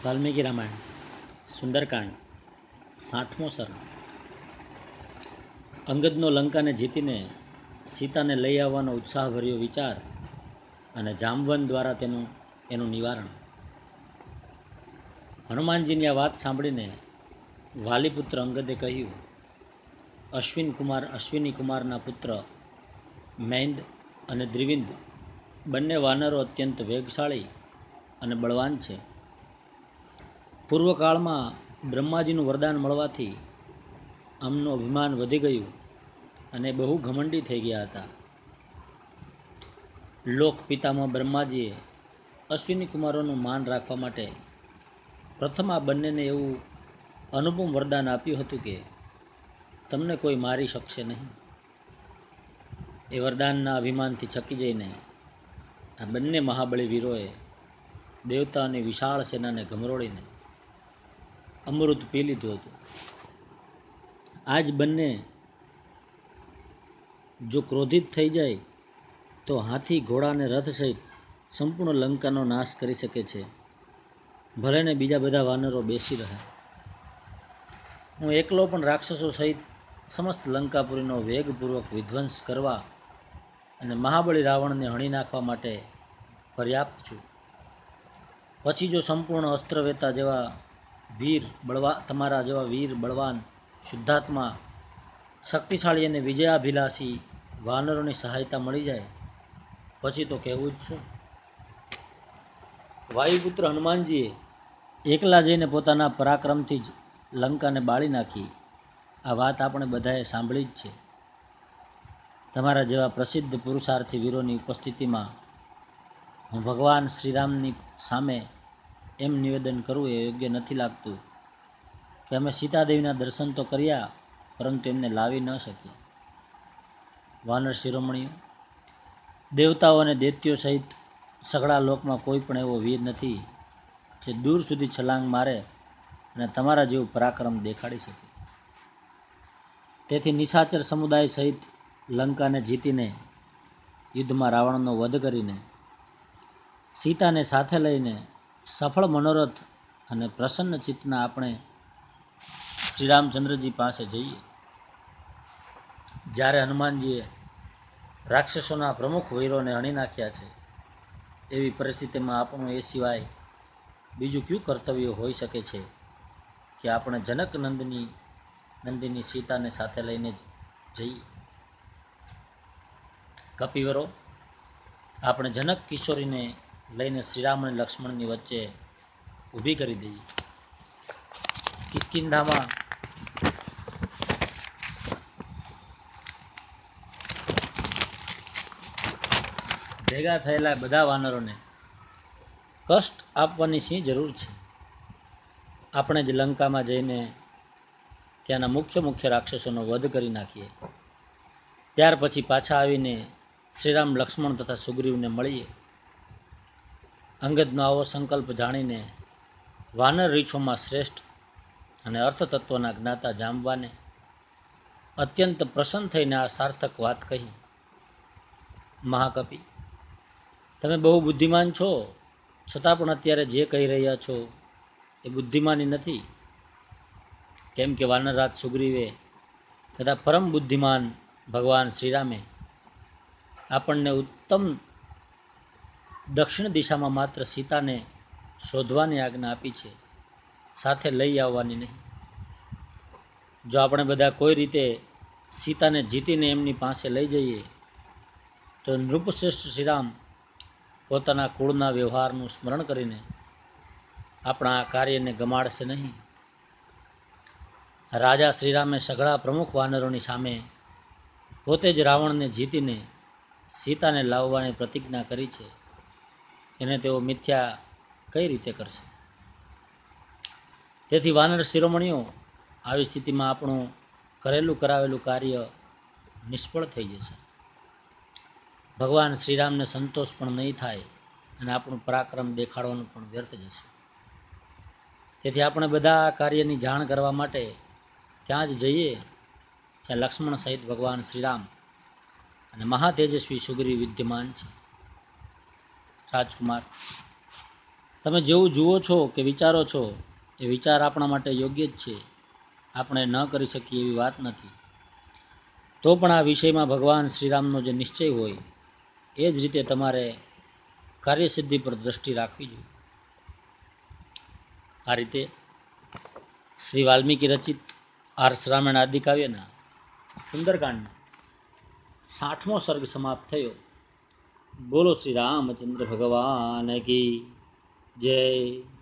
વાલ્મીકી રામાયણ સુંદરકાંડ 60મો સર્ગ। અંગદનો લંકાને જીતીને સીતાને લઈ આવવાનો ઉત્સાહભર્યો વિચાર અને જામવન દ્વારા એનું નિવારણ। હનુમાનજીની આ વાત સાંભળીને વાલીપુત્ર અંગદે કહ્યું, અશ્વિની કુમારના પુત્ર મૈંદ અને દ્રિવિંદ બંને વાનરો અત્યંત વેગશાળી અને બળવાન છે। પૂર્વકાળમાં બ્રહ્માજીનું વરદાન મળવાથી આમનું અભિમાન વધી ગયું અને બહુ ઘમંડી થઈ ગયા હતા। લોક પિતામાં બ્રહ્માજીએ અશ્વિની કુમારોનું માન રાખવા માટે પ્રથમ આ બંનેને એવું અનુપમ વરદાન આપ્યું હતું કે તમને કોઈ મારી શકશે નહીં। એ વરદાનના અભિમાનથી છકી જઈને આ બંને મહાબળી વીરોએ દેવતાની વિશાળ સેનાને ગમરોડીને અમૃત પી લીધું હતું। આજ બંને જો ક્રોધિત થઈ જાય તો હાથી, ઘોડા અને રથ સહિત સંપૂર્ણ લંકાનો નાશ કરી શકે છે, ભલે ને બીજા બધા વાનરો બેસી રહે। હું એકલો પણ રાક્ષસો સહિત સમસ્ત લંકાપુરીનો વેગપૂર્વક વિધ્વંસ કરવા અને મહાબળી રાવણને હણી નાખવા માટે પર્યાપ્ત છું। પછી જો સંપૂર્ણ અસ્ત્રવેતા જેવા તમારા જેવા વીર, બળવાન, શુદ્ધાત્મા, શક્તિશાળી અને વિજયાભિલાષી વાનરોની સહાયતા મળી જાય પછી તો કહેવું જ શું। વાયુપુત્ર હનુમાનજીએ એકલા જઈને પોતાના પરાક્રમથી જ લંકાને બાળી નાખી, આ વાત આપણે બધાએ સાંભળી જ છે। તમારા જેવા પ્રસિદ્ધ પુરુષાર્થી વીરોની ઉપસ્થિતિમાં હું ભગવાન શ્રીરામની સામે એમ નિવેદન કરવું એ યોગ્ય નથી લાગતું કે અમે સીતાદેવીના દર્શન તો કર્યા પરંતુ એમને લાવી ન શક્યા। વાનર શિરોમણીઓ, દેવતાઓ અને દૈત્યો સહિત સઘળા લોકમાં કોઈ પણ એવો વીર નથી જે દૂર સુધી છલાંગ મારે અને તમારા જેવું પરાક્રમ દેખાડી શકે। તેથી નિશાચર સમુદાય સહિત લંકાને જીતીને યુદ્ધમાં રાવણનો વધ કરીને સીતાને સાથે લઈને સફળ મનોરથ અને પ્રસન્ન ચિત્તના આપણે શ્રીરામચંદ્રજી પાસે જઈએ। જ્યારે હનુમાનજીએ રાક્ષસોના પ્રમુખ વીરોને હણી નાખ્યા છે, એવી પરિસ્થિતિમાં આપણું એ સિવાય બીજું કયું કર્તવ્ય હોઈ શકે છે કે આપણે જનક નંદિની સીતાને સાથે લઈને જઈએ। કપિવરો, આપણે જનક કિશોરીને લઈને શ્રીરામ અને લક્ષ્મણની વચ્ચે ઊભી કરી દઈએ। કિષ્કિંધામાં ભેગા થયેલા બધા વાનરોને કષ્ટ આપવાની શી જરૂર છે? આપણે જ લંકામાં જઈને ત્યાંના મુખ્ય રાક્ષસોનો વધ કરી નાખીએ, ત્યાર પછી પાછા આવીને શ્રીરામ, લક્ષ્મણ તથા સુગ્રીવને મળીએ। અંગદનો આવો સંકલ્પ જાણીને વાનર રીછોમાં શ્રેષ્ઠ અને અર્થતત્વના જ્ઞાતા જામવાને અત્યંત પ્રસન્ન થઈને આ સાર્થક વાત કહી, મહાકપિ, તમે બહુ બુદ્ધિમાન છો, છતાં પણ અત્યારે જે કહી રહ્યા છો એ બુદ્ધિમાની નથી। કેમ કે વાનરરાજ સુગ્રીવે તથા પરમ બુદ્ધિમાન ભગવાન શ્રીરામે આપણને ઉત્તમ દક્ષિણ દિશામાં માત્ર સીતાને શોધવાની આજ્ઞા આપી છે, સાથે લઈ આવવાની નહીં। જો આપણે બધા કોઈ રીતે સીતાને જીતીને એમની પાસે લઈ જઈએ તો નૃપશ્રેષ્ઠ શ્રીરામ પોતાના કુળના વ્યવહારનું સ્મરણ કરીને આપણા આ કાર્યને ગમાડશે નહીં। રાજા શ્રીરામે સઘળા પ્રમુખ વાનરોની સામે પોતે જ રાવણને જીતીને સીતાને લાવવાની પ્રતિજ્ઞા કરી છે, એને તેઓ મિથ્યા કઈ રીતે કરશે? તેથી વાનર શિરોમણીઓ, આવી સ્થિતિમાં આપણું કરાવેલું કાર્ય નિષ્ફળ થઈ જશે, ભગવાન શ્રીરામને સંતોષ પણ નહીં થાય અને આપણું પરાક્રમ દેખાડવાનું પણ વ્યર્થ જશે। તેથી આપણે બધા આ કાર્યની જાણ કરવા માટે ત્યાં જ જઈએ જ્યાં લક્ષ્મણ સહિત ભગવાન શ્રીરામ અને મહાતેજસ્વી સુગ્રીવ વિદ્યમાન છે। રાજકુમાર, તમે જેવું જુઓ છો કે વિચારો છો એ વિચાર આપણા માટે યોગ્ય જ છે, આપણે ન કરી શકીએ એવી વાત નથી. તો પણ આ વિષયમાં ભગવાન શ્રીરામનો જે નિશ્ચય હોય એ જ રીતે તમારે કાર્યસિદ્ધિ પર દ્રષ્ટિ રાખવી જોઈએ. આ રીતે શ્રી વાલ્મીકી રચિત આર્ષ રામાયણ આદિ કાવ્યના સુંદરકાંડનો 60મો સર્ગ સમાપ્ત થયો. બોલો શ્રી રામચંદ્ર ભગવાન કી જય.